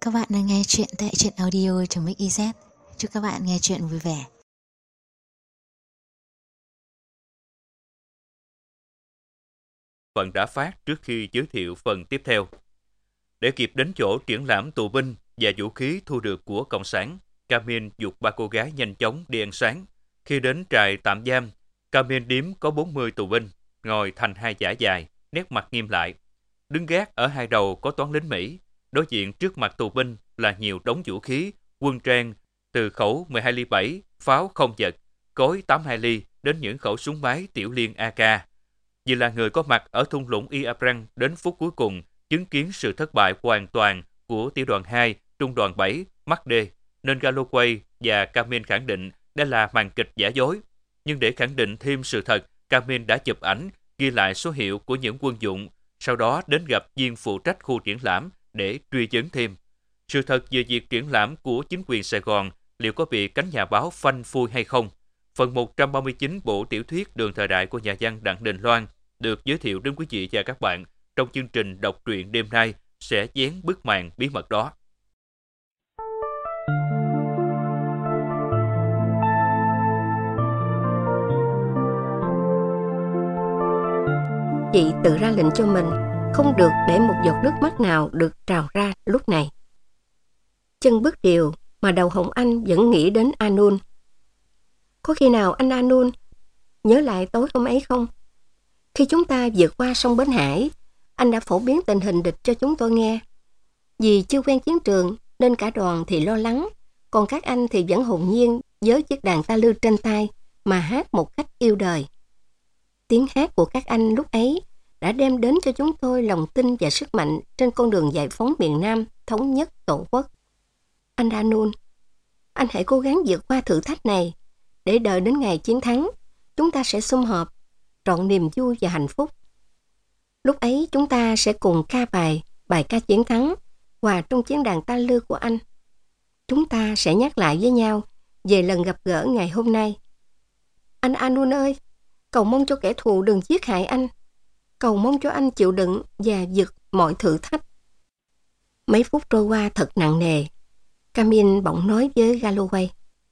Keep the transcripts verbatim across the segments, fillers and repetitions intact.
các bạn đang nghe chuyện tại truyện audio.mix.iz. Chúc các bạn nghe chuyện vui vẻ. Phần đã phát trước khi giới thiệu phần tiếp theo. Để kịp đến chỗ triển lãm tù binh và vũ khí thu được của Cộng sản, Camin giục ba cô gái nhanh chóng đi ăn sáng. Khi đến trại tạm giam, Camin điếm có bốn mươi tù binh, ngồi thành hai dãy dài, nét mặt nghiêm lại. Đứng gác ở hai đầu có toán lính Mỹ, đối diện trước mặt tù binh là nhiều đống vũ khí, quân trang, từ khẩu mười hai ly bảy, pháo không giật, cối tám mươi hai ly đến những khẩu súng máy tiểu liên a ca. Vì là người có mặt ở thung lũng Iabrang đến phút cuối cùng, chứng kiến sự thất bại hoàn toàn của tiểu đoàn hai, trung đoàn bảy, Mark D, nên Galloway và Camin khẳng định đây là màn kịch giả dối. Nhưng để khẳng định thêm sự thật, Camin đã chụp ảnh, ghi lại số hiệu của những quân dụng, sau đó đến gặp viên phụ trách khu triển lãm để truy vấn thêm. Sự thật về việc triển lãm của chính quyền Sài Gòn liệu có bị cánh nhà báo phanh phui hay không? Phần một trăm ba mươi chín bộ tiểu thuyết Đường thời đại của nhà văn Đặng Đình Loan được giới thiệu đến quý vị và các bạn trong chương trình đọc truyện đêm nay sẽ vén bức màn bí mật đó. Chị tự ra lệnh cho mình không được để một giọt nước mắt nào được trào ra lúc này. Chân bước điều mà đầu Hồng Anh vẫn nghĩ đến Anun. Có khi nào anh Anun nhớ lại tối hôm ấy không? Khi chúng ta vượt qua sông Bến Hải, anh đã phổ biến tình hình địch cho chúng tôi nghe. Vì chưa quen chiến trường nên cả đoàn thì lo lắng, còn các anh thì vẫn hồn nhiên với chiếc đàn ta lư trên tay mà hát một cách yêu đời. Tiếng hát của các anh lúc ấy đã đem đến cho chúng tôi lòng tin và sức mạnh trên con đường giải phóng miền Nam, thống nhất Tổ quốc. Anh Anun, anh hãy cố gắng vượt qua thử thách này, để đợi đến ngày chiến thắng, chúng ta sẽ sum họp, trọn niềm vui và hạnh phúc. Lúc ấy chúng ta sẽ cùng ca bài, bài ca chiến thắng, hòa trong chiến đàn ta lư của anh. Chúng ta sẽ nhắc lại với nhau về lần gặp gỡ ngày hôm nay. Anh Anun ơi, cầu mong cho kẻ thù đừng giết hại anh. Cầu mong cho anh chịu đựng và vượt mọi thử thách. Mấy phút trôi qua thật nặng nề. Camin bỗng nói với Galloway: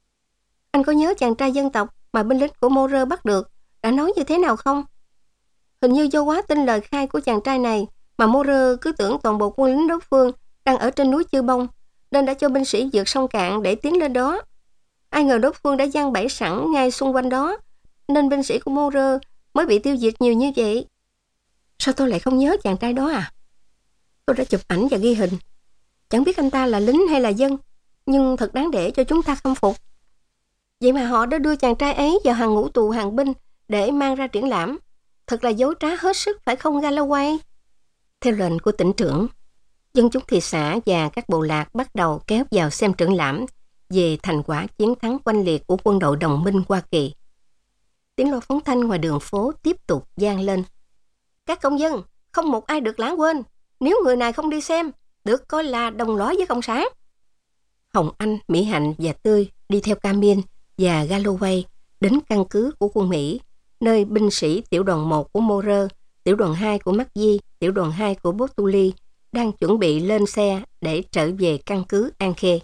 Anh có nhớ chàng trai dân tộc mà binh lính của Moore bắt được đã nói như thế nào không? Hình như do quá tin lời khai của chàng trai này mà Moore cứ tưởng toàn bộ quân lính đối phương đang ở trên núi Chư Bông, nên đã cho binh sĩ vượt sông cạn để tiến lên đó. Ai ngờ đối phương đã giăng bẫy sẵn ngay xung quanh đó, nên binh sĩ của Moore mới bị tiêu diệt nhiều như vậy. Sao tôi lại không nhớ chàng trai đó à? Tôi đã chụp ảnh và ghi hình. Chẳng biết anh ta là lính hay là dân, nhưng thật đáng để cho chúng ta khâm phục. Vậy mà họ đã đưa chàng trai ấy vào hàng ngũ tù hàng binh để mang ra triển lãm. Thật là dối trá hết sức, phải không Galloway? Theo lệnh của tỉnh trưởng, dân chúng thị xã và các bộ lạc bắt đầu kéo vào xem triển lãm về thành quả chiến thắng oanh liệt của quân đội đồng minh Hoa Kỳ. Tiếng loa phóng thanh ngoài đường phố tiếp tục vang lên. Các công dân, không một ai được lãng quên. Nếu người này không đi xem, được coi là đồng lõi với Cộng sản. Hồng Anh, Mỹ Hạnh và Tươi đi theo Camin và Galloway đến căn cứ của quân Mỹ, nơi binh sĩ tiểu đoàn một của Moore, tiểu đoàn hai của McGee, tiểu đoàn hai của Botuli đang chuẩn bị lên xe để trở về căn cứ An Khê.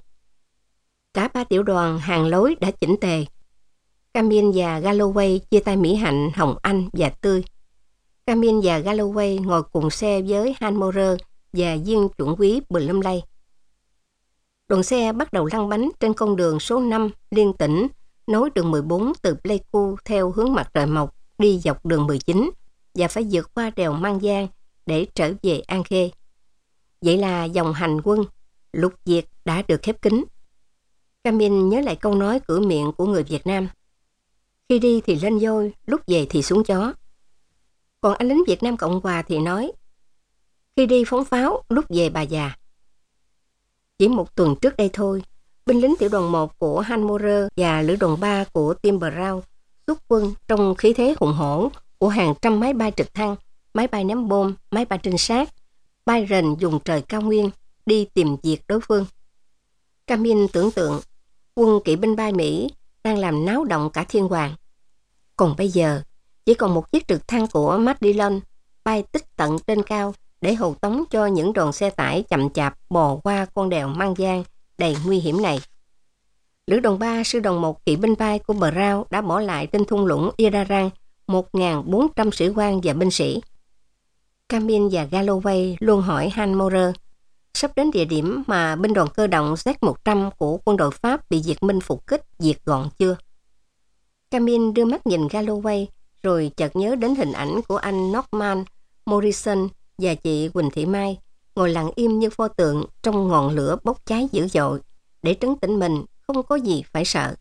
Cả ba tiểu đoàn hàng lối đã chỉnh tề. Camin và Galloway chia tay Mỹ Hạnh, Hồng Anh và Tươi. Camin và Galloway ngồi cùng xe với Han Moore và viên chuẩn úy Blumley. Đoàn xe bắt đầu lăn bánh trên con đường số năm liên tỉnh, nối đường mười bốn từ Pleiku theo hướng mặt trời mọc đi dọc đường mười chín và phải vượt qua đèo Mang Giang để trở về An Khê. Vậy là dòng hành quân lục Việt đã được khép kín. Camin nhớ lại câu nói cửa miệng của người Việt Nam: khi đi thì lên voi, lúc về thì xuống chó. Còn anh lính Việt Nam Cộng Hòa thì nói: khi đi phóng pháo, lúc về bà già. Chỉ một tuần trước đây thôi, binh lính tiểu đoàn một của Han Moore và lữ đoàn ba của Tim Brown xuất quân trong khí thế hùng hổ của hàng trăm máy bay trực thăng, máy bay ném bom, máy bay trinh sát, bay rền dùng trời cao nguyên đi tìm diệt đối phương. Camin tưởng tượng quân kỵ binh bay Mỹ đang làm náo động cả thiên hoàng. Còn bây giờ, chỉ còn một chiếc trực thăng của Matt Dillon bay tích tận trên cao để hầu tống cho những đoàn xe tải chậm chạp bò qua con đèo mang giang đầy nguy hiểm này. Lữ đoàn ba, sư đoàn một kỵ binh bay của Brown đã bỏ lại trên thung lũng Irarang một nghìn bốn trăm sĩ quan và binh sĩ. Camille và Galloway luôn hỏi Hanmorer sắp đến địa điểm mà binh đoàn cơ động Z một trăm của quân đội Pháp bị Việt Minh phục kích diệt gọn chưa. Camille đưa mắt nhìn Galloway rồi chợt nhớ đến hình ảnh của anh Norman Morrison và chị Quỳnh Thị Mai ngồi lặng im như pho tượng trong ngọn lửa bốc cháy dữ dội để trấn tĩnh mình không có gì phải sợ.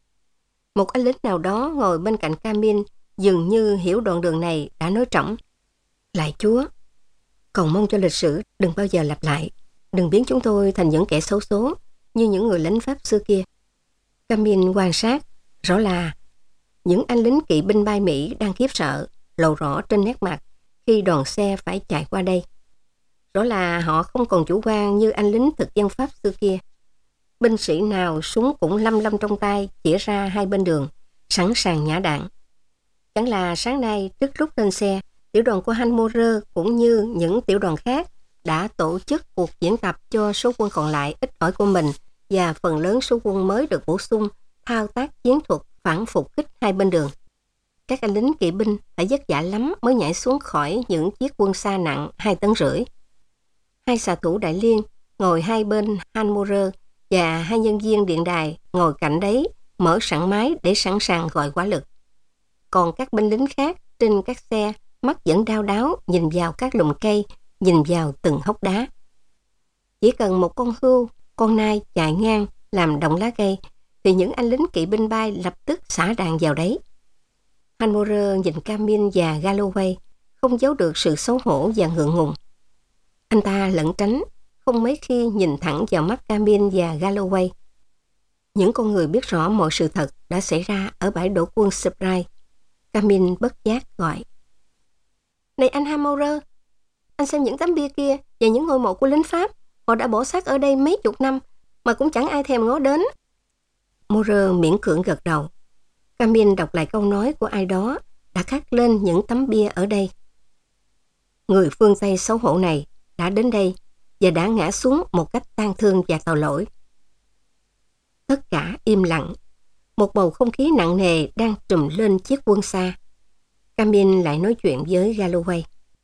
Một anh lính nào đó ngồi bên cạnh Camille dường như hiểu đoạn đường này đã nói trỏng: Lạy Chúa, cầu mong cho lịch sử đừng bao giờ lặp lại, đừng biến chúng tôi thành những kẻ xấu số như những người lính Pháp xưa kia. Camille quan sát, rõ là những anh lính kỵ binh bay Mỹ đang khiếp sợ, lộ rõ trên nét mặt khi đoàn xe phải chạy qua đây. Rõ là họ không còn chủ quan như anh lính thực dân Pháp xưa kia. Binh sĩ nào súng cũng lăm lăm trong tay chĩa ra hai bên đường, sẵn sàng nhả đạn. Chẳng là sáng nay trước lúc lên xe, tiểu đoàn của Hanmorer cũng như những tiểu đoàn khác đã tổ chức cuộc diễn tập cho số quân còn lại ít ỏi của mình và phần lớn số quân mới được bổ sung thao tác chiến thuật phản phục kích hai bên đường. Các anh lính kỵ binh phải vất vả lắm mới nhảy xuống khỏi những chiếc quân xa nặng hai tấn rưỡi. Hai xạ thủ đại liên ngồi hai bên Hanmorer và hai nhân viên điện đài ngồi cạnh đấy mở sẵn máy để sẵn sàng gọi hỏa lực. Còn các binh lính khác trên các xe mắt vẫn đau đáo nhìn vào các lùm cây, nhìn vào từng hốc đá. Chỉ cần một con hươu, con nai chạy ngang làm động lá cây thì những anh lính kỵ binh bay lập tức xả đạn vào đấy. Hanmorer nhìn Camille và Galloway không giấu được sự xấu hổ và ngượng ngùng. Anh ta lẩn tránh, không mấy khi nhìn thẳng vào mắt Camille và Galloway. Những con người biết rõ mọi sự thật đã xảy ra ở bãi đổ quân Spry. Camille bất giác gọi: Này anh Hanmorer, anh xem những tấm bia kia và những ngôi mộ của lính Pháp. Họ đã bỏ xác ở đây mấy chục năm mà cũng chẳng ai thèm ngó đến. Morer miễn cưỡng gật đầu. Camille đọc lại câu nói của ai đó đã khắc lên những tấm bia ở đây. Người phương Tây xấu hổ này đã đến đây và đã ngã xuống một cách tang thương và tội lỗi. Tất cả im lặng. Một bầu không khí nặng nề đang trùm lên chiếc quân xa. Camille lại nói chuyện với Galloway.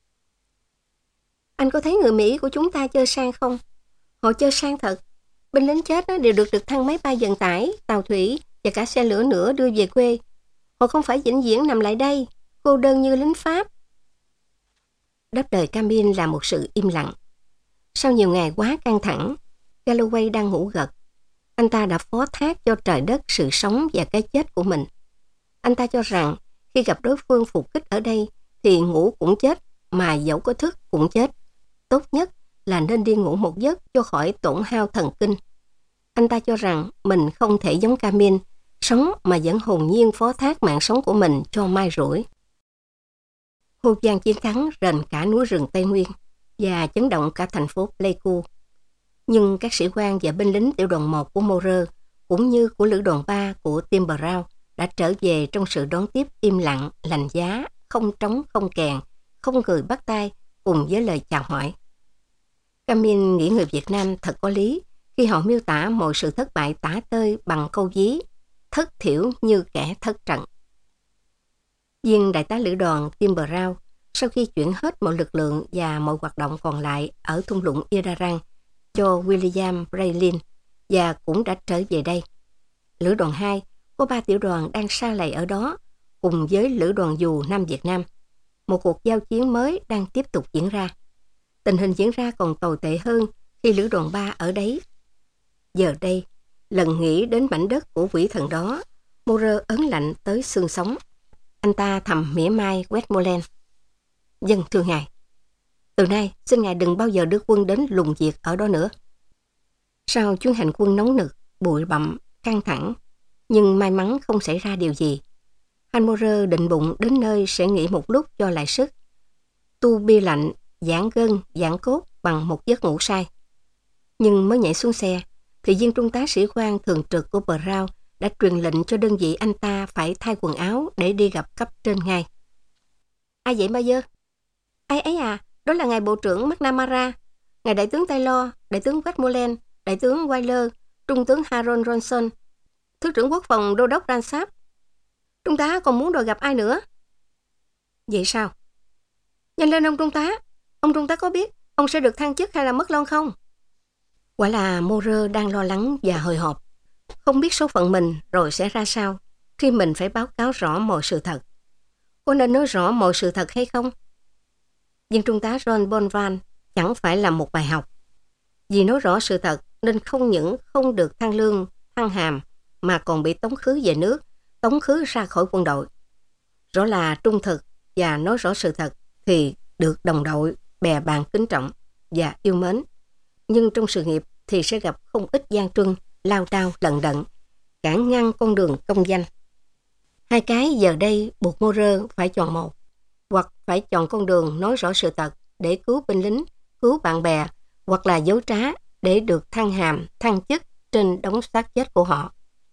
Anh có thấy người Mỹ của chúng ta chơi sang không? Họ chơi sang thật. Binh lính chết đều được trực thăng máy bay vận tải, tàu thủy và cả xe lửa nữa đưa về quê. Họ không phải vĩnh viễn nằm lại đây, cô đơn như lính Pháp. Đáp lời Camille là một sự im lặng. Sau nhiều ngày quá căng thẳng, Galloway đang ngủ gật. Anh ta đã phó thác cho trời đất sự sống và cái chết của mình. Anh ta cho rằng khi gặp đối phương phục kích ở đây thì ngủ cũng chết, mà dẫu có thức cũng chết. Tốt nhất là nên đi ngủ một giấc cho khỏi tổn hao thần kinh. Anh ta cho rằng mình không thể giống Camille, sống mà vẫn hồn nhiên phó thác mạng sống của mình cho mai rủi. Hô vang chiến thắng rền cả núi rừng Tây Nguyên và chấn động cả thành phố Pleiku. Nhưng các sĩ quan và binh lính tiểu đoàn một của Morer cũng như của lữ đoàn ba của Tim Brown đã trở về trong sự đón tiếp im lặng, lành giá, không trống không kèn, không cười bắt tay cùng với lời chào hỏi. Camille nghĩ người Việt Nam thật có lý khi họ miêu tả mọi sự thất bại tả tơi bằng câu ví thất thiểu như kẻ thất trận. Viên đại tá lữ đoàn Tim Brown sau khi chuyển hết mọi lực lượng và mọi hoạt động còn lại ở thung lũng Irarang cho William Braylin và cũng đã trở về đây. Lữ đoàn hai có ba tiểu đoàn đang sa lầy ở đó cùng với lữ đoàn dù Nam Việt Nam. Một cuộc giao chiến mới đang tiếp tục diễn ra. Tình hình diễn ra còn tồi tệ hơn khi lữ đoàn ba ở đấy. Giờ đây, lần nghĩ đến mảnh đất của quỷ thần đó, Morer ớn lạnh tới xương sống. Anh ta thầm mỉa mai Westmoreland. Dân thưa ngài, từ nay xin ngài đừng bao giờ đưa quân đến lùng diệt ở đó nữa. Sau chuyến hành quân nóng nực, bụi bặm, căng thẳng, nhưng may mắn không xảy ra điều gì. Hanmorer định bụng đến nơi sẽ nghỉ một lúc cho lại sức. Tu bia lạnh, giãn gân, giãn cốt bằng một giấc ngủ say. Nhưng mới nhảy xuống xe, thì viên trung tá sĩ quan thường trực của Brown đã truyền lệnh cho đơn vị anh ta phải thay quần áo để đi gặp cấp trên ngay. Ai vậy ba dơ? Ai ấy à? Đó là ngài Bộ trưởng McNamara, ngài Đại tướng Taylor, Đại tướng Westmoreland, Đại tướng Wheeler, Trung tướng Harold Johnson, Thứ trưởng Quốc phòng Đô đốc Ransap. Trung tá còn muốn đòi gặp ai nữa? Vậy sao? Nhanh lên ông Trung tá. Ông Trung tá có biết ông sẽ được thăng chức hay là mất lon không? Quả là Moore đang lo lắng và hồi hộp. Không biết số phận mình rồi sẽ ra sao khi mình phải báo cáo rõ mọi sự thật. Có nên nói rõ mọi sự thật hay không? Viên Trung tá John Bonvan chẳng phải là một bài học. Vì nói rõ sự thật nên không những không được thăng lương, thăng hàm, mà còn bị tống khứ về nước, tống khứ ra khỏi quân đội. Rõ là trung thực và nói rõ sự thật thì được đồng đội, bè bạn kính trọng và yêu mến. Nhưng trong sự nghiệp thì sẽ gặp không ít gian truân, lao đao, lận đận, cản ngăn con đường công danh. Hai cái giờ đây buộc Moore phải chọn một, hoặc phải chọn con đường nói rõ sự thật để cứu binh lính, cứu bạn bè, hoặc là dối trá để được thăng hàm, thăng chức trên đống xác chết của họ.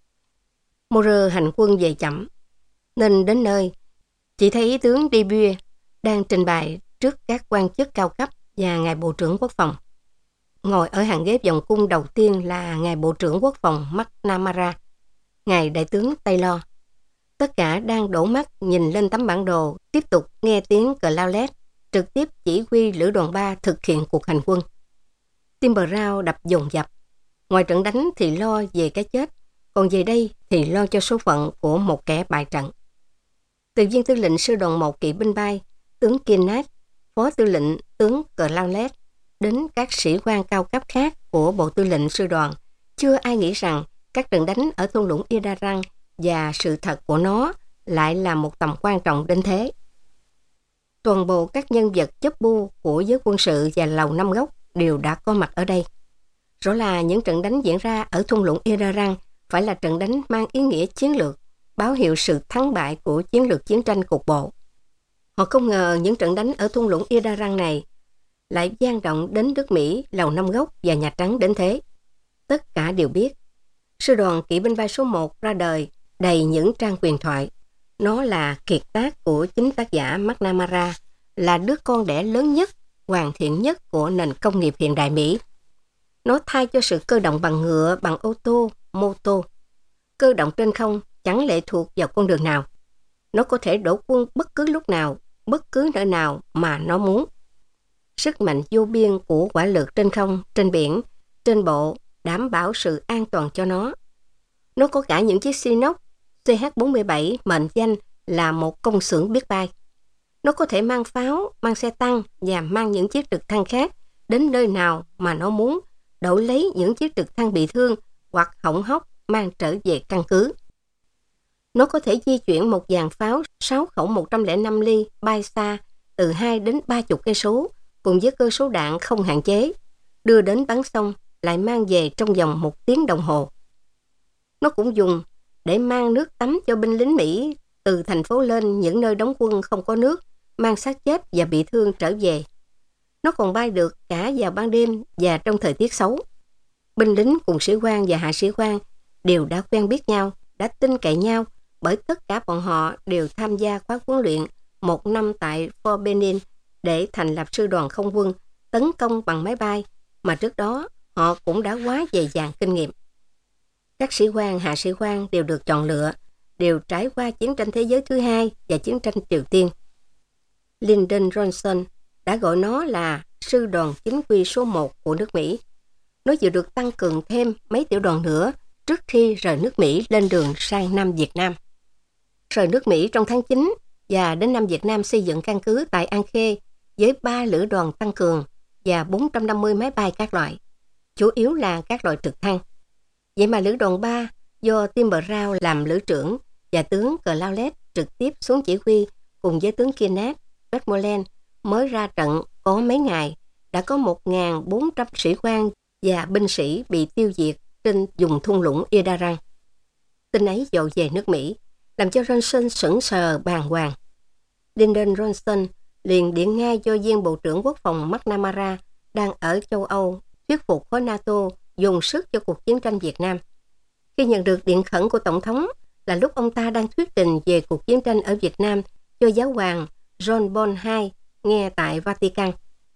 Moore hành quân về chậm, nên đến nơi chỉ thấy tướng Dubuque đang trình bày trước các quan chức cao cấp và ngài Bộ trưởng Quốc phòng. Ngồi ở hàng ghế vòng cung đầu tiên là ngài Bộ trưởng Quốc phòng McNamara, ngài Đại tướng Taylor. Tất cả đang đổ mắt nhìn lên tấm bản đồ, tiếp tục nghe tiếng Cloudlet trực tiếp chỉ huy lữ đoàn ba thực hiện cuộc hành quân. Tim Brown đập dồn dập. Ngoài trận đánh thì lo về cái chết, còn về đây thì lo cho số phận của một kẻ bại trận. Từ viên tư lệnh sư đoàn một kỵ binh bay, tướng Kinnett, phó tư lệnh tướng Cloudlet, đến các sĩ quan cao cấp khác của bộ tư lệnh sư đoàn, chưa ai nghĩ rằng các trận đánh ở thung lũng Idarang và sự thật của nó lại là một tầm quan trọng đến thế. Toàn bộ các nhân vật chấp bu của giới quân sự và lầu năm góc đều đã có mặt ở đây. Rõ là những trận đánh diễn ra ở thung lũng Idarang phải là trận đánh mang ý nghĩa chiến lược, báo hiệu sự thắng bại của chiến lược chiến tranh cục bộ. Họ không ngờ những trận đánh ở thung lũng Idarang này lại vang động đến nước Mỹ, lầu năm góc và Nhà Trắng đến thế. Tất cả đều biết, sư đoàn kỵ binh bay số một ra đời đầy những trang huyền thoại. Nó là kiệt tác của chính tác giả McNamara, là đứa con đẻ lớn nhất, hoàn thiện nhất của nền công nghiệp hiện đại Mỹ. Nó thay cho sự cơ động bằng ngựa, bằng ô tô, mô tô. Cơ động trên không chẳng lệ thuộc vào con đường nào. Nó có thể đổ quân bất cứ lúc nào, bất cứ nơi nào mà nó muốn. Sức mạnh vô biên của hỏa lực trên không, trên biển, trên bộ đảm bảo sự an toàn cho nó. Nó có cả những chiếc Chinook C H bốn mươi bảy mệnh danh là một công xưởng biết bay. Nó có thể mang pháo, mang xe tăng và mang những chiếc trực thăng khác đến nơi nào mà nó muốn, đổi lấy những chiếc trực thăng bị thương hoặc hỏng hóc mang trở về căn cứ. Nó có thể di chuyển một dàn pháo sáu khẩu một trăm lẻ năm ly bay xa từ hai đến ba mươi cây số cùng với cơ số đạn không hạn chế, đưa đến bắn xong lại mang về trong vòng một tiếng đồng hồ. Nó cũng dùng để mang nước tắm cho binh lính Mỹ từ thành phố lên những nơi đóng quân không có nước, mang xác chết và bị thương trở về. Nó còn bay được cả vào ban đêm và trong thời tiết xấu. Binh lính cùng sĩ quan và hạ sĩ quan đều đã quen biết nhau, đã tin cậy nhau, bởi tất cả bọn họ đều tham gia khóa huấn luyện một năm tại Fort Benning để thành lập sư đoàn không quân tấn công bằng máy bay, mà trước đó họ cũng đã quá dày dạn kinh nghiệm. Các sĩ quan, hạ sĩ quan đều được chọn lựa, đều trải qua chiến tranh thế giới thứ hai và chiến tranh Triều Tiên. Lyndon Johnson đã gọi nó là sư đoàn chính quy số một của nước Mỹ. Nó vừa được tăng cường thêm mấy tiểu đoàn nữa trước khi rời nước Mỹ lên đường sang Nam Việt Nam. Rời nước Mỹ trong tháng chín và đến Nam Việt Nam xây dựng căn cứ tại An Khê với ba lữ đoàn tăng cường và bốn trăm năm mươi máy bay các loại, chủ yếu là các loại trực thăng. Vậy mà lữ đoàn ba do Tim Brown làm lữ trưởng và tướng Cloudlet trực tiếp xuống chỉ huy cùng với tướng Kinnett, Westmoreland mới ra trận có mấy ngày đã có một nghìn bốn trăm sĩ quan và binh sĩ bị tiêu diệt trên vùng thung lũng Idarang. Tin ấy dội về nước Mỹ, làm cho Johnson sững sờ bàng hoàng. Lyndon Johnson liền điện ngay cho viên Bộ trưởng Quốc phòng McNamara đang ở châu Âu thuyết phục khối NATO dùng sức cho cuộc chiến tranh Việt Nam. Khi nhận được điện khẩn của Tổng thống là lúc ông ta đang thuyết trình về cuộc chiến tranh ở Việt Nam cho giáo hoàng John Paul đệ nhị nghe tại Vatican.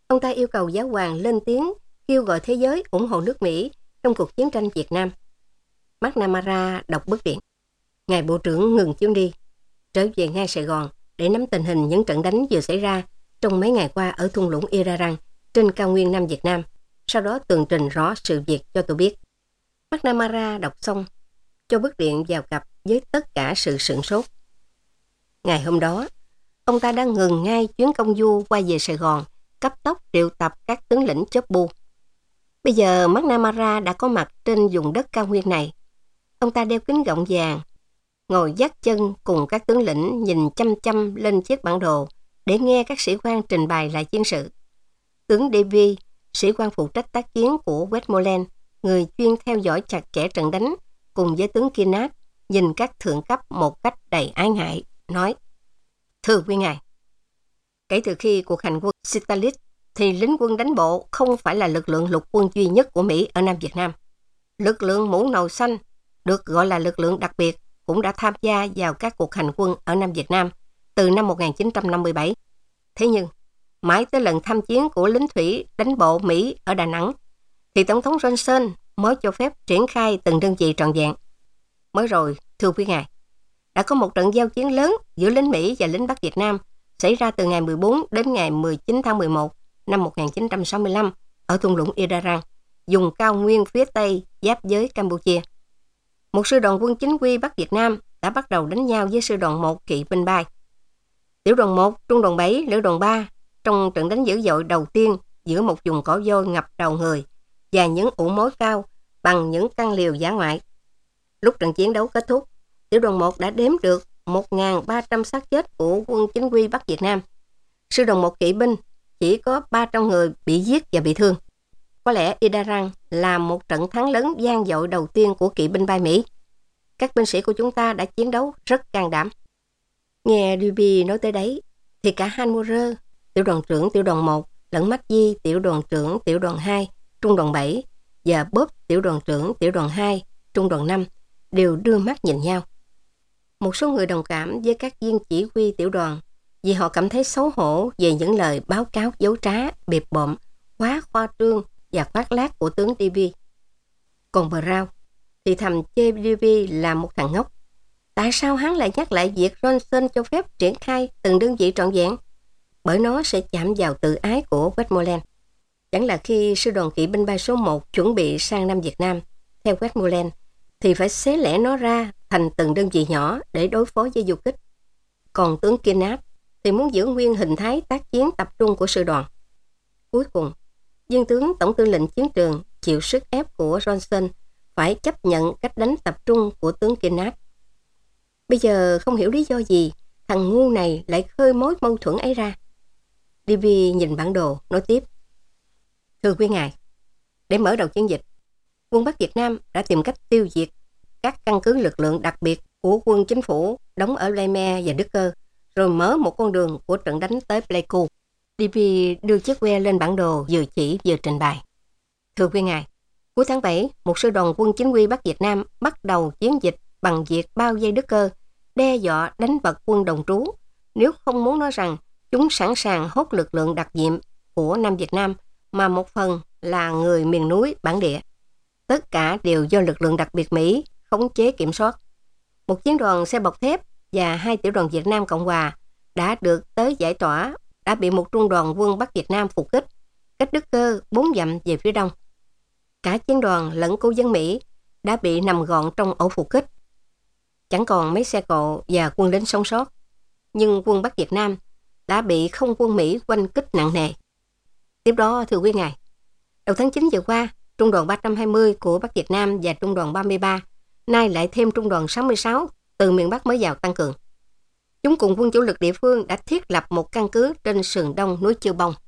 Ông ta yêu cầu giáo hoàng lên tiếng kêu gọi thế giới ủng hộ nước Mỹ trong cuộc chiến tranh Việt Nam. McNamara đọc bức điện. Ngài Bộ trưởng ngừng chuyến đi, trở về ngay Sài Gòn để nắm tình hình những trận đánh vừa xảy ra trong mấy ngày qua ở thung lũng Iraran trên cao nguyên Nam Việt Nam. Sau đó tường trình rõ sự việc cho tôi biết. McNamara đọc xong, cho bức điện vào cặp với tất cả sự sửng sốt. Ngày hôm đó, ông ta đã ngừng ngay chuyến công du quay về Sài Gòn, cấp tốc triệu tập các tướng lĩnh chớp bu. Bây giờ McNamara đã có mặt trên vùng đất cao nguyên này. Ông ta đeo kính gọng vàng, ngồi dắt chân cùng các tướng lĩnh nhìn chăm chăm lên chiếc bản đồ để nghe các sĩ quan trình bày lại chiến sự. Tướng Davy, sĩ quan phụ trách tác chiến của Westmoreland, người chuyên theo dõi chặt chẽ trận đánh, cùng với tướng Kinnard, nhìn các thượng cấp một cách đầy ái ngại, nói: Thưa quý ngài, kể từ khi cuộc hành quân Stalit, thì lính quân đánh bộ không phải là lực lượng lục quân duy nhất của Mỹ ở Nam Việt Nam. Lực lượng mũ nâu xanh, được gọi là lực lượng đặc biệt, cũng đã tham gia vào các cuộc hành quân ở Nam Việt Nam từ năm một nghìn chín trăm năm mươi bảy. Thế nhưng, mãi tới lần tham chiến của lính thủy đánh bộ Mỹ ở Đà Nẵng, thì Tổng thống Johnson mới cho phép triển khai từng đơn vị trọn vẹn. Mới rồi, thưa quý ngài, đã có một trận giao chiến lớn giữa lính Mỹ và lính Bắc Việt Nam xảy ra từ ngày mười bốn đến ngày mười chín tháng mười một năm một nghìn chín trăm sáu mươi lăm ở thung lũng Iraran, vùng cao nguyên phía Tây giáp với Campuchia. Một sư đoàn quân chính quy Bắc Việt Nam đã bắt đầu đánh nhau với sư đoàn một kỵ binh bay. Tiểu đoàn một, trung đoàn bảy, lữ đoàn ba trong trận đánh dữ dội đầu tiên giữa một vùng cỏ vôi ngập đầu người và những ụ mối cao bằng những căn liều dã ngoại. Lúc trận chiến đấu kết thúc, tiểu đoàn một đã đếm được một nghìn ba trăm xác chết của quân chính quy Bắc Việt Nam. Sư đoàn một kỵ binh chỉ có ba trăm người bị giết và bị thương. Có lẽ Iraran là một trận thắng lớn vang dội đầu tiên của kỵ binh bay Mỹ. Các binh sĩ của chúng ta đã chiến đấu rất can đảm. Nghe Dewey nói tới đấy, thì cả Hanmorer, tiểu đoàn trưởng tiểu đoàn một, lẫn McGee, tiểu đoàn trưởng tiểu đoàn hai, trung đoàn bảy, và Bob, tiểu đoàn trưởng tiểu đoàn hai, trung đoàn năm, đều đưa mắt nhìn nhau. Một số người đồng cảm với các viên chỉ huy tiểu đoàn vì họ cảm thấy xấu hổ về những lời báo cáo dối trá, bịp bợm, quá khoa trương và khoác lác của tướng Davy. Còn Brown thì thầm chê Davy là một thằng ngốc. Tại sao hắn lại nhắc lại việc Johnson cho phép triển khai từng đơn vị trọn vẹn? Bởi nó sẽ chạm vào tự ái của Westmoreland. Chẳng là khi sư đoàn kỵ binh bay số một chuẩn bị sang Nam Việt Nam, theo Westmoreland, thì phải xé lẻ nó ra thành từng đơn vị nhỏ để đối phó với du kích. Còn tướng Kinnard thì muốn giữ nguyên hình thái tác chiến tập trung của sư đoàn. Cuối cùng, viên tướng tổng tư lệnh chiến trường chịu sức ép của Johnson phải chấp nhận cách đánh tập trung của tướng Kinnard. Bây giờ không hiểu lý do gì thằng ngu này lại khơi mối mâu thuẫn ấy ra. Davy nhìn bản đồ, nói tiếp. Thưa quý ngài, để mở đầu chiến dịch, quân Bắc Việt Nam đã tìm cách tiêu diệt các căn cứ lực lượng đặc biệt của quân chính phủ đóng ở Leme và Đức Cơ, rồi mở một con đường của trận đánh tới Pleiku. Davy đưa chiếc que lên bản đồ vừa chỉ vừa trình bày. Thưa quý ngài, cuối tháng bảy, một sư đoàn quân chính quy Bắc Việt Nam bắt đầu chiến dịch bằng việc bao vây Đức Cơ, đe dọa đánh bật quân đồng trú, nếu không muốn nói rằng chúng sẵn sàng hốt lực lượng đặc nhiệm của Nam Việt Nam mà một phần là người miền núi bản địa. Tất cả đều do lực lượng đặc biệt Mỹ khống chế kiểm soát. Một chiến đoàn xe bọc thép và hai tiểu đoàn Việt Nam Cộng Hòa đã được tới giải tỏa, đã bị một trung đoàn quân Bắc Việt Nam phục kích, cách Đức Cơ bốn dặm về phía đông. Cả chiến đoàn lẫn cố vấn Mỹ đã bị nằm gọn trong ổ phục kích. Chẳng còn mấy xe cộ và quân lính sống sót, nhưng quân Bắc Việt Nam đã bị không quân Mỹ oanh kích nặng nề. Tiếp đó, thưa quý ngài, đầu tháng chín vừa qua, trung đoàn ba trăm hai mươi của Bắc Việt Nam và trung đoàn ba mươi ba, nay lại thêm trung đoàn sáu mươi sáu từ miền Bắc mới vào tăng cường. Chúng cùng quân chủ lực địa phương đã thiết lập một căn cứ trên sườn đông núi Chư Bông.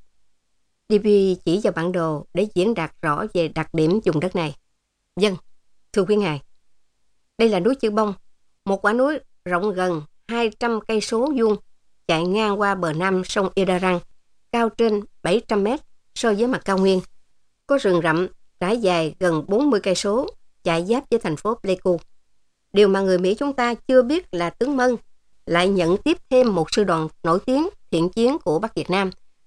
Davy chỉ vào bản đồ để diễn đạt rõ về đặc điểm vùng đất này. Vâng, thưa quý ngài, đây là núi Chư Bông, một quả núi rộng gần hai trăm cây số vuông, chạy ngang qua bờ nam sông Iraran, cao trên bảy trăm mét so với mặt cao nguyên. Có rừng rậm trải dài gần bốn mươi cây số, chạy giáp với thành phố Pleiku. Điều mà người Mỹ chúng ta chưa biết là tướng Mân lại nhận tiếp thêm một sư đoàn nổi tiếng thiện chiến của Bắc Việt Nam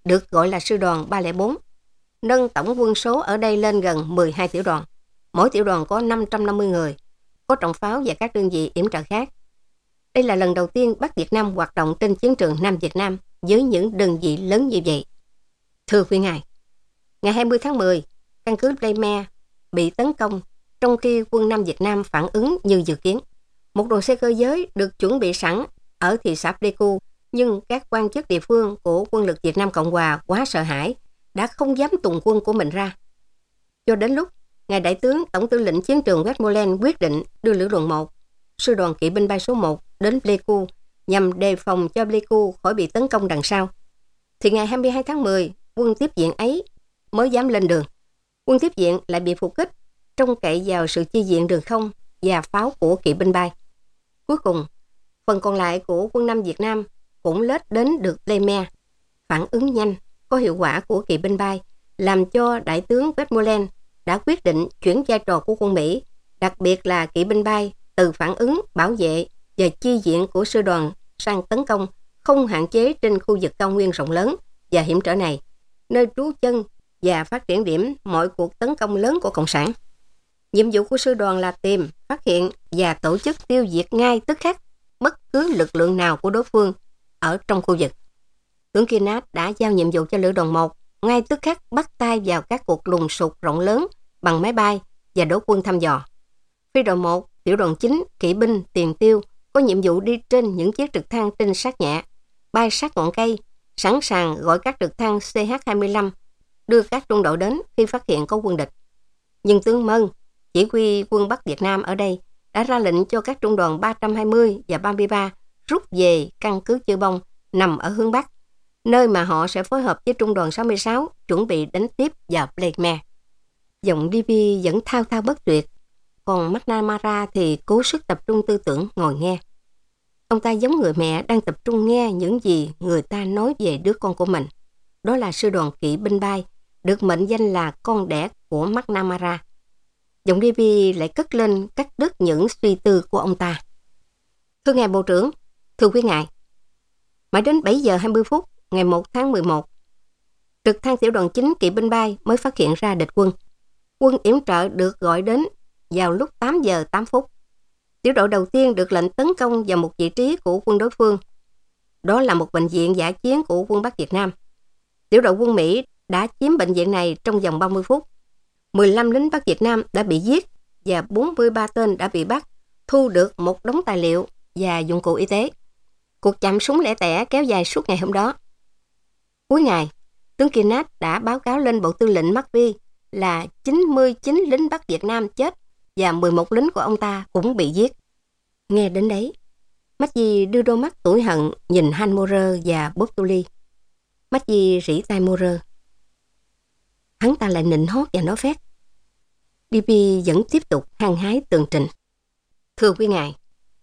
được gọi là sư đoàn ba không bốn, nâng tổng quân số ở đây lên gần mười hai tiểu đoàn. Mỗi tiểu đoàn có năm trăm năm mươi người, có trọng pháo và các đơn vị yểm trợ khác. Đây là lần đầu tiên Bắc Việt Nam hoạt động trên chiến trường Nam Việt Nam với những đơn vị lớn như vậy. Thưa quý ngài, ngày hai mươi tháng mười, căn cứ Playmer bị tấn công trong khi quân Nam Việt Nam phản ứng như dự kiến. Một đội xe cơ giới được chuẩn bị sẵn ở thị xã Pleiku, nhưng các quan chức địa phương của quân lực Việt Nam Cộng Hòa quá sợ hãi, đã không dám tùng quân của mình ra. Cho đến lúc ngài Đại tướng Tổng tư lệnh chiến trường Westmoreland quyết định đưa lữ đoàn một, sư đoàn kỵ binh bay số một đến Pleiku nhằm đề phòng cho Pleiku khỏi bị tấn công đằng sau, thì ngày hai mươi hai tháng mười, quân tiếp viện ấy mới dám lên đường. Quân tiếp viện lại bị phục kích, trông cậy vào sự chi viện đường không và pháo của kỵ binh bay. Cuối cùng, phần còn lại của quân Nam Việt Nam cũng lết đến được Playmer. Phản ứng nhanh, có hiệu quả của kỵ binh bay làm cho Đại tướng Westmoreland đã quyết định chuyển vai trò của quân Mỹ, đặc biệt là kỵ binh bay, từ phản ứng, bảo vệ và chi viện của sư đoàn sang tấn công, không hạn chế trên khu vực cao nguyên rộng lớn và hiểm trở này, nơi trú chân và phát triển điểm mọi cuộc tấn công lớn của Cộng sản. Nhiệm vụ của sư đoàn là tìm, phát hiện và tổ chức tiêu diệt ngay tức khắc bất cứ lực lượng nào của đối phương ở trong khu vực. Tướng Kenneth đã giao nhiệm vụ cho lữ đoàn một ngay tức khắc bắt tay vào các cuộc lùng sục rộng lớn bằng máy bay và đổ quân thăm dò. Phi đội một, tiểu đoàn chín, kỵ binh, tiền tiêu có nhiệm vụ đi trên những chiếc trực thăng trinh sát nhẹ, bay sát ngọn cây, sẵn sàng gọi các trực thăng C H hai mươi lăm đưa các trung đội đến khi phát hiện có quân địch. Nhưng tướng Mân, chỉ huy quân Bắc Việt Nam ở đây, đã ra lệnh cho các trung đoàn ba trăm hai mươi và ba mươi ba rút về căn cứ Chư Bông nằm ở hướng Bắc, nơi mà họ sẽ phối hợp với trung đoàn sáu mươi sáu chuẩn bị đánh tiếp vào Playmer. Giọng đê vê vẫn thao thao bất tuyệt, còn McNamara thì cố sức tập trung tư tưởng ngồi nghe. Ông ta giống người mẹ đang tập trung nghe những gì người ta nói về đứa con của mình. Đó là sư đoàn kỵ binh bay, được mệnh danh là con đẻ của McNamara. Giọng đê vê lại cất lên cắt đứt những suy tư của ông ta. Thưa ngài Bộ trưởng, thưa quý ngài, mãi đến bảy giờ hai mươi phút ngày một tháng mười một, trực thăng tiểu đoàn chín kỵ binh bay mới phát hiện ra địch quân. Quân yểm trợ được gọi đến vào lúc tám giờ tám phút. Tiểu đội đầu tiên được lệnh tấn công vào một vị trí của quân đối phương. Đó là một bệnh viện dã chiến của quân Bắc Việt Nam. Tiểu đội quân Mỹ đã chiếm bệnh viện này trong vòng ba mươi phút. mười lăm lính Bắc Việt Nam đã bị giết và bốn mươi ba tên đã bị bắt, thu được một đống tài liệu và dụng cụ y tế. Cuộc chạm súng lẻ tẻ kéo dài suốt ngày hôm đó. Cuối ngày, tướng Kenneth đã báo cáo lên Bộ Tư lệnh McVie là chín mươi chín lính Bắc Việt Nam chết và mười một lính của ông ta cũng bị giết. Nghe đến đấy, McVie đưa đôi mắt tủi hận nhìn Han Morer và Bob Tully. McVie rỉ tai Morer. Hắn ta lại nịnh hót và nói phét. đê pê vẫn tiếp tục hăng hái tường trình. Thưa quý ngài,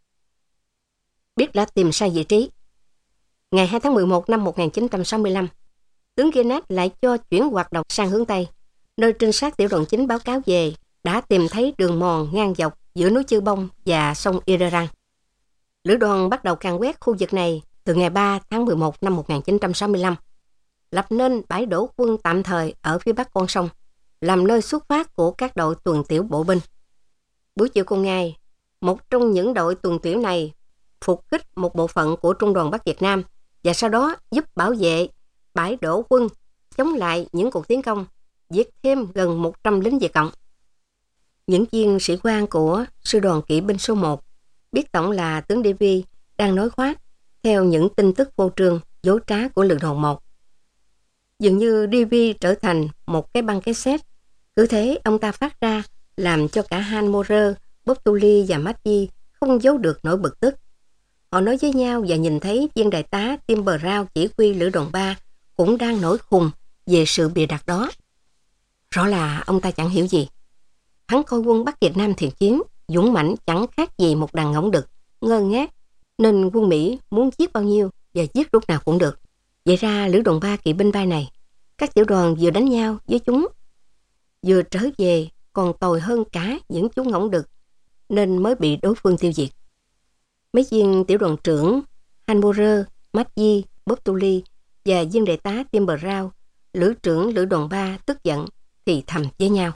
biết đã tìm sai vị trí. Ngày hai tháng mười một năm một nghìn chín trăm sáu mươi lăm, tướng Kenneth lại cho chuyển hoạt động sang hướng Tây, nơi trinh sát tiểu đoàn chín báo cáo về đã tìm thấy đường mòn ngang dọc giữa núi Chư Bông và sông Ireran. Lữ đoàn bắt đầu càn quét khu vực này từ ngày ba tháng mười một năm một nghìn chín trăm sáu mươi lăm, lập nên bãi đổ quân tạm thời ở phía bắc con sông, làm nơi xuất phát của các đội tuần tiểu bộ binh. Buổi chiều cùng ngày, một trong những đội tuần tiểu này phục kích một bộ phận của trung đoàn Bắc Việt Nam và sau đó giúp bảo vệ bãi đổ quân chống lại những cuộc tiến công, giết thêm gần một trăm lính Việt Cộng. Những viên sĩ quan của sư đoàn kỵ binh số một biết tổng là tướng đê vê đang nói khoác theo những tin tức vô trương, dối trá của lữ đoàn một. Dường như đê vê trở thành một cái băng cassette, cứ thế ông ta phát ra làm cho cả Han Morer, Bob Tully và McVie không giấu được nỗi bực tức. Họ nói với nhau và nhìn thấy viên đại tá Tim Brown chỉ huy lữ đoàn ba cũng đang nổi khùng về sự bịa đặt đó. Rõ là ông ta chẳng hiểu gì. Hắn coi quân Bắc Việt Nam thiện chiến, dũng mãnh chẳng khác gì một đàn ngỗng đực, ngơ ngác, nên quân Mỹ muốn giết bao nhiêu và giết lúc nào cũng được. Vậy ra lữ đoàn ba kỵ binh bay này, các tiểu đoàn vừa đánh nhau với chúng, vừa trở về còn tồi hơn cả những chú ngỗng đực, nên mới bị đối phương tiêu diệt. Mấy viên tiểu đoàn trưởng Han Morer, McVie, Bob Tully và viên đại tá Tim Brown, lữ trưởng lữ đoàn ba tức giận thì thầm với nhau.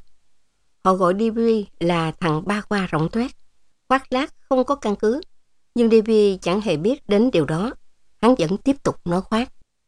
Họ gọi Davy là thằng ba qua rỗng toét, khoác lác không có căn cứ, nhưng Davy chẳng hề biết đến điều đó. Hắn vẫn tiếp tục nói khoác.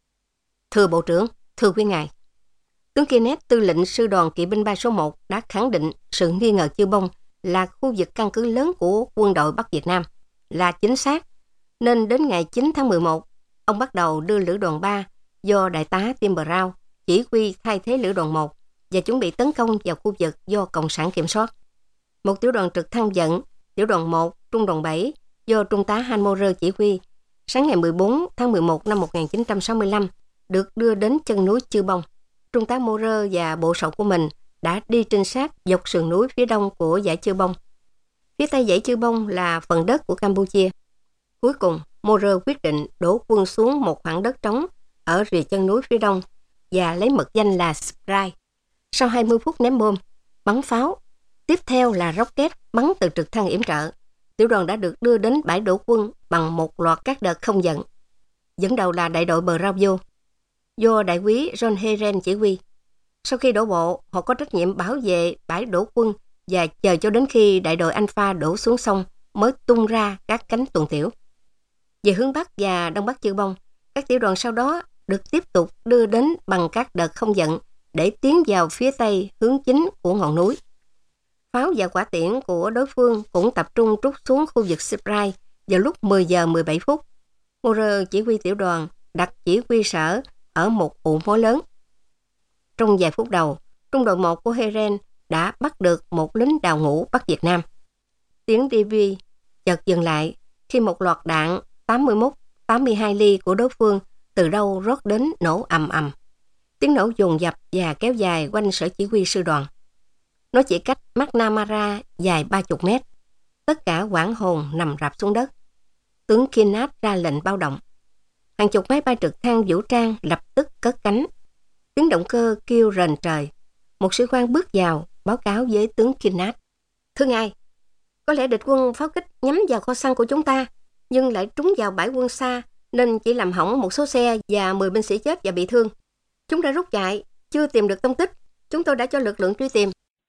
Thưa Bộ trưởng, thưa quý ngài, tướng Kenneth, tư lệnh sư đoàn kỵ binh ba số một đã khẳng định sự nghi ngờ Chư Bông là khu vực căn cứ lớn của quân đội Bắc Việt Nam là chính xác, nên đến ngày chín tháng mười một, ông bắt đầu đưa lữ đoàn ba do đại tá Tim Brown chỉ huy thay thế lữ đoàn một và chuẩn bị tấn công vào khu vực do Cộng sản kiểm soát. Một tiểu đoàn trực thăng dẫn, tiểu đoàn một, trung đoàn bảy do Trung tá Han Morer chỉ huy, sáng ngày mười bốn tháng mười một năm một nghìn chín trăm sáu mươi lăm được đưa đến chân núi Chư Bông. Trung tá Morer và bộ sậu của mình đã đi trinh sát dọc sườn núi phía đông của dãy Chư Bông. Phía tây dãy Chư Bông là phần đất của Campuchia. Cuối cùng, Morer quyết định đổ quân xuống một khoảng đất trống ở rìa chân núi phía đông và lấy mật danh là Spry. Sau hai mươi phút ném bom, bắn pháo, tiếp theo là rocket bắn từ trực thăng yểm trợ, tiểu đoàn đã được đưa đến bãi đổ quân bằng một loạt các đợt không giận. Dẫn đầu là đại đội Bravo, do đại úy John Heren chỉ huy. Sau khi đổ bộ, họ có trách nhiệm bảo vệ bãi đổ quân và chờ cho đến khi đại đội Alpha đổ xuống sông mới tung ra các cánh tuần tiểu. Về hướng Bắc và Đông Bắc Chư Bông, các tiểu đoàn sau đó được tiếp tục đưa đến bằng các đợt không giận để tiến vào phía tây hướng chính của ngọn núi. Pháo và quả tiễn của đối phương cũng tập trung trút xuống khu vực Spry vào lúc mười giờ mười bảy phút. Morer chỉ huy tiểu đoàn đặt chỉ huy sở ở một ụ mối lớn. Trong vài phút đầu, trung đội một của Heren đã bắt được một lính đào ngũ Bắc Việt Nam. Tiếng Davy chợt dừng lại khi một loạt đạn tám mươi mốt tám mươi hai ly của đối phương từ đâu rót đến nổ ầm ầm. Tiếng nổ dồn dập và kéo dài quanh sở chỉ huy sư đoàn. Nó chỉ cách McNamara dài ba mươi mét. Tất cả quảng hồn nằm rạp xuống đất. Tướng Kenneth ra lệnh báo động. Hàng chục máy bay trực thăng vũ trang lập tức cất cánh. Tiếng động cơ kêu rền trời. Một sĩ quan bước vào báo cáo với tướng Kenneth. Thưa ngài, có lẽ địch quân pháo kích nhắm vào kho xăng của chúng ta, nhưng lại trúng vào bãi quân xa, nên chỉ làm hỏng một số xe và mười binh sĩ chết và bị thương. Chúng đã rút chạy, chưa tìm được tung tích. Chúng tôi đã cho lực lượng truy tìm.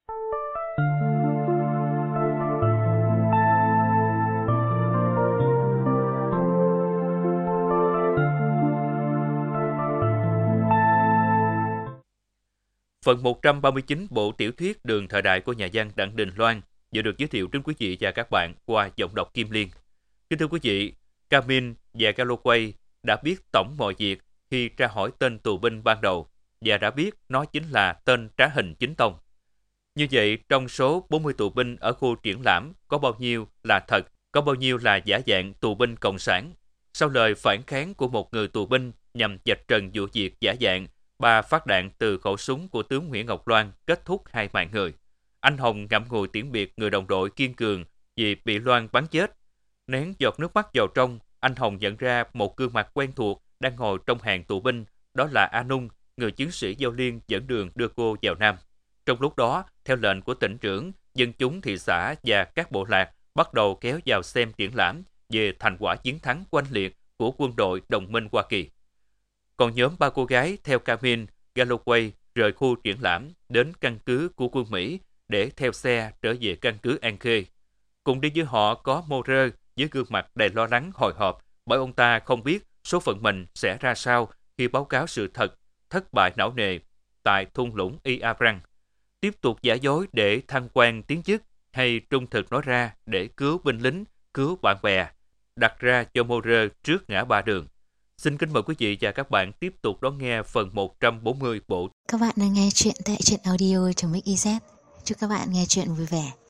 Phần một trăm ba mươi chín bộ tiểu thuyết Đường thời đại của nhà văn Đặng Đình Loan vừa được giới thiệu đến quý vị và các bạn qua giọng đọc Kim Liên. Kính thưa quý vị, Camin và Galloway đã biết tổng mọi việc khi tra hỏi tên tù binh ban đầu và đã biết nó chính là tên trá hình chính tông. Như vậy, trong số bốn mươi tù binh ở khu triển lãm có bao nhiêu là thật, có bao nhiêu là giả dạng tù binh cộng sản? Sau lời phản kháng của một người tù binh nhằm vạch trần vụ việc giả dạng, ba phát đạn từ khẩu súng của tướng Nguyễn Ngọc Loan kết thúc hai mạng người. Anh Hồng ngậm ngùi tiễn biệt người đồng đội kiên cường vì bị Loan bắn chết. Nén giọt nước mắt vào trong, anh Hồng nhận ra một gương mặt quen thuộc đang ngồi trong hàng tù binh, đó là A Nung, người chiến sĩ Giao Liên dẫn đường đưa cô vào Nam. Trong lúc đó, theo lệnh của tỉnh trưởng, dân chúng thị xã và các bộ lạc bắt đầu kéo vào xem triển lãm về thành quả chiến thắng oanh liệt của quân đội đồng minh Hoa Kỳ. Còn nhóm ba cô gái theo Camin, Galloway rời khu triển lãm đến căn cứ của quân Mỹ để theo xe trở về căn cứ An Khê. Cùng đi với họ có Morer với gương mặt đầy lo lắng hồi hộp bởi ông ta không biết số phận mình sẽ ra sao khi báo cáo sự thật thất bại não nề tại thung lũng Ia Brang. Tiếp tục giả dối để thăng quan tiến chức hay trung thực nói ra để cứu binh lính, cứu bạn bè, đặt ra cho Morer trước ngã ba đường. Xin kính mời quý vị và các bạn tiếp tục đón nghe phần một trăm bốn mươi bộ. Các bạn đang nghe chuyện tại truyện audio chấm ích i zét. Chúc các bạn nghe chuyện vui vẻ.